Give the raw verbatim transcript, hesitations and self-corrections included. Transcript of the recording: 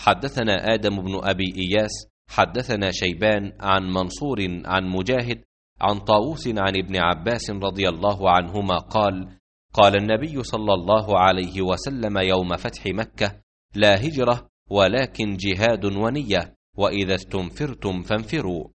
حدثنا آدم بن أبي إياس حدثنا شيبان عن منصور عن مجاهد عن طاووس عن ابن عباس رضي الله عنهما قال: قال النبي صلى الله عليه وسلم يوم فتح مكة: لا هجرة ولكن جهاد ونية، وإذا استنفرتم فانفروا.